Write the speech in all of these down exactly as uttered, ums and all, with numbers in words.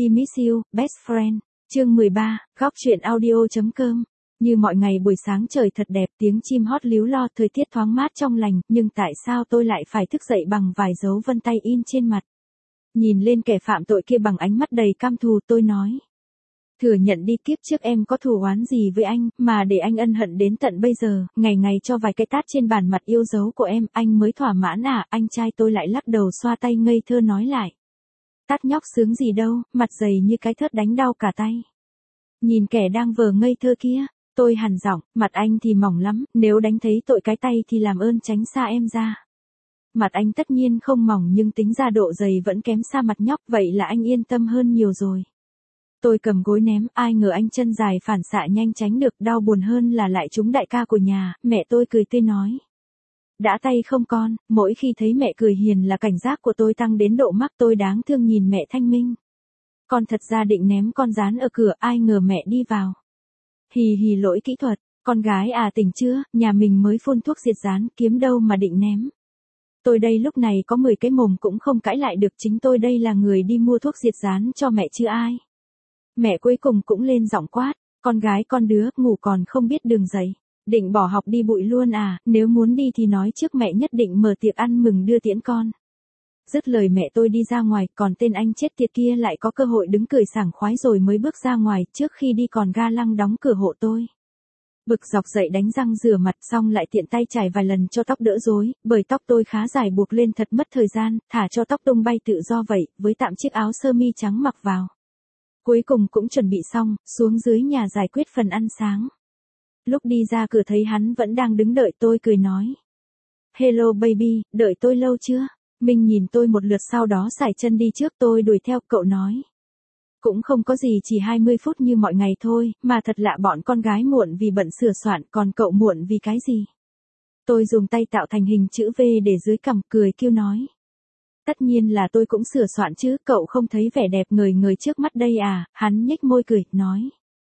Happy Miss You, Best Friend. Chương mười ba, góc truyện audio.com. Như mọi ngày buổi sáng trời thật đẹp, tiếng chim hót líu lo, thời tiết thoáng mát trong lành, nhưng tại sao tôi lại phải thức dậy bằng vài dấu vân tay in trên mặt? Nhìn lên kẻ phạm tội kia bằng ánh mắt đầy cam thù, tôi nói. Thừa nhận đi, kiếp trước em có thù oán gì với anh, mà để anh ân hận đến tận bây giờ, ngày ngày cho vài cái tát trên bàn mặt yêu dấu của em, anh mới thỏa mãn à? Anh trai tôi lại lắc đầu xoa tay ngây thơ nói lại. Tát nhóc sướng gì đâu, mặt dày như cái thớt đánh đau cả tay. Nhìn kẻ đang vờ ngây thơ kia, tôi hằn giọng, mặt anh thì mỏng lắm, nếu đánh thấy tội cái tay thì làm ơn tránh xa em ra. Mặt anh tất nhiên không mỏng nhưng tính ra độ dày vẫn kém xa mặt nhóc, vậy là anh yên tâm hơn nhiều rồi. Tôi cầm gối ném, ai ngờ anh chân dài phản xạ nhanh tránh được, đau buồn hơn là lại trúng đại ca của nhà. Mẹ tôi cười tươi nói. Đã tay không con, mỗi khi thấy mẹ cười hiền là cảnh giác của tôi tăng đến độ mắc, tôi đáng thương nhìn mẹ thanh minh. Con thật ra định ném con rán ở cửa, ai ngờ mẹ đi vào. Hì hì lỗi kỹ thuật, con gái à tỉnh chưa, nhà mình mới phun thuốc diệt rán, kiếm đâu mà định ném. Tôi đây lúc này có mười cái mồm cũng không cãi lại được, chính tôi đây là người đi mua thuốc diệt rán cho mẹ chứ ai. Mẹ cuối cùng cũng lên giọng quát, con gái con đứa, ngủ còn không biết đường dậy, định bỏ học đi bụi luôn à, nếu muốn đi thì nói trước mẹ nhất định mở tiệc ăn mừng đưa tiễn con. Dứt lời mẹ tôi đi ra ngoài, còn tên anh chết tiệt kia lại có cơ hội đứng cười sảng khoái rồi mới bước ra ngoài, trước khi đi còn ga lăng đóng cửa hộ tôi. Bực dọc dậy đánh răng rửa mặt xong lại tiện tay chải vài lần cho tóc đỡ rối, bởi tóc tôi khá dài buộc lên thật mất thời gian, thả cho tóc tung bay tự do vậy, với tạm chiếc áo sơ mi trắng mặc vào. Cuối cùng cũng chuẩn bị xong, xuống dưới nhà giải quyết phần ăn sáng. Lúc đi ra cửa thấy hắn vẫn đang đứng đợi tôi, cười nói. Hello baby, đợi tôi lâu chưa? Minh nhìn tôi một lượt sau đó sải chân đi trước, tôi đuổi theo, cậu nói. Cũng không có gì, chỉ hai mươi phút như mọi ngày thôi, mà thật lạ bọn con gái muộn vì bận sửa soạn, còn cậu muộn vì cái gì? Tôi dùng tay tạo thành hình chữ V để dưới cằm, cười kêu nói. Tất nhiên là tôi cũng sửa soạn chứ, cậu không thấy vẻ đẹp ngời ngời trước mắt đây à? Hắn nhếch môi cười, nói.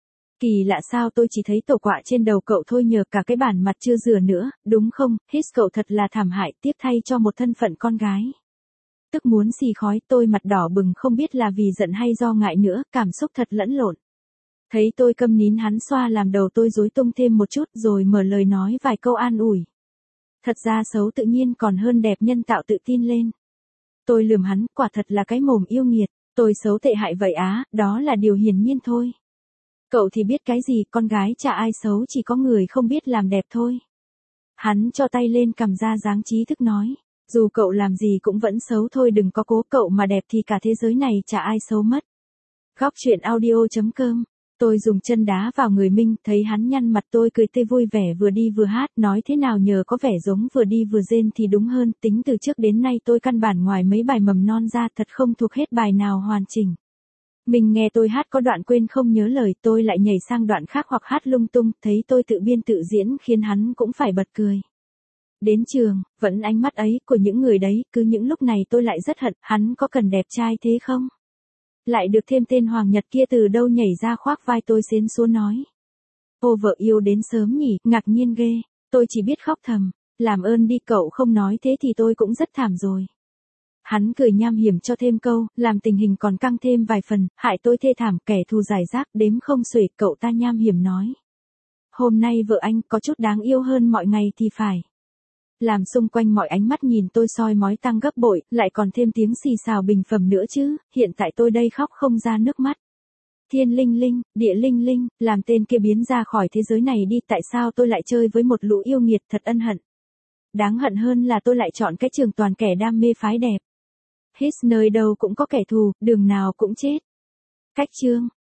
Kỳ lạ sao tôi chỉ thấy tổ quạ trên đầu cậu thôi, nhờ cả cái bản mặt chưa rửa nữa, đúng không? Hít cậu thật là thảm hại, tiếc thay cho một thân phận con gái. Tức muốn xì khói, tôi mặt đỏ bừng không biết là vì giận hay do ngại nữa, cảm xúc thật lẫn lộn. Thấy tôi câm nín, hắn xoa làm đầu tôi rối tung thêm một chút rồi mở lời nói vài câu an ủi. Thật ra xấu tự nhiên còn hơn đẹp nhân tạo, tự tin lên. Tôi lườm hắn, quả thật là cái mồm yêu nghiệt, tôi xấu tệ hại vậy á, đó là điều hiển nhiên thôi. Cậu thì biết cái gì, con gái chả ai xấu, chỉ có người không biết làm đẹp thôi. Hắn cho tay lên cầm ra dáng trí thức nói. Dù cậu làm gì cũng vẫn xấu thôi, đừng có cố, cậu mà đẹp thì cả thế giới này chả ai xấu mất. Góc truyện audio.com. Tôi dùng chân đá vào người Minh, thấy hắn nhăn mặt, tôi cười tươi vui vẻ, vừa đi vừa hát, nói thế nào nhờ có vẻ giống vừa đi vừa rên thì đúng hơn, tính từ trước đến nay tôi căn bản ngoài mấy bài mầm non ra thật không thuộc hết bài nào hoàn chỉnh. Mình nghe tôi hát có đoạn quên không nhớ lời, tôi lại nhảy sang đoạn khác hoặc hát lung tung, thấy tôi tự biên tự diễn khiến hắn cũng phải bật cười. Đến trường, vẫn ánh mắt ấy của những người đấy, cứ những lúc này tôi lại rất hận, hắn có cần đẹp trai thế không? Lại được thêm tên Hoàng Nhật kia từ đâu nhảy ra khoác vai tôi xến xúa nói. Ô vợ yêu đến sớm nhỉ, ngạc nhiên ghê, tôi chỉ biết khóc thầm, làm ơn đi, cậu không nói thế thì tôi cũng rất thảm rồi. Hắn cười nham hiểm cho thêm câu, làm tình hình còn căng thêm vài phần, hại tôi thê thảm, kẻ thù giải rác đếm không xuể, cậu ta nham hiểm nói. Hôm nay vợ anh có chút đáng yêu hơn mọi ngày thì phải. Làm xung quanh mọi ánh mắt nhìn tôi soi mói tăng gấp bội, lại còn thêm tiếng xì xào bình phẩm nữa chứ, hiện tại tôi đây khóc không ra nước mắt. Thiên linh linh, địa linh linh, làm tên kia biến ra khỏi thế giới này đi, tại sao tôi lại chơi với một lũ yêu nghiệt, thật ân hận. Đáng hận hơn là tôi lại chọn cái trường toàn kẻ đam mê phái đẹp. Hít nơi đâu cũng có kẻ thù, đường nào cũng chết. Cách chương.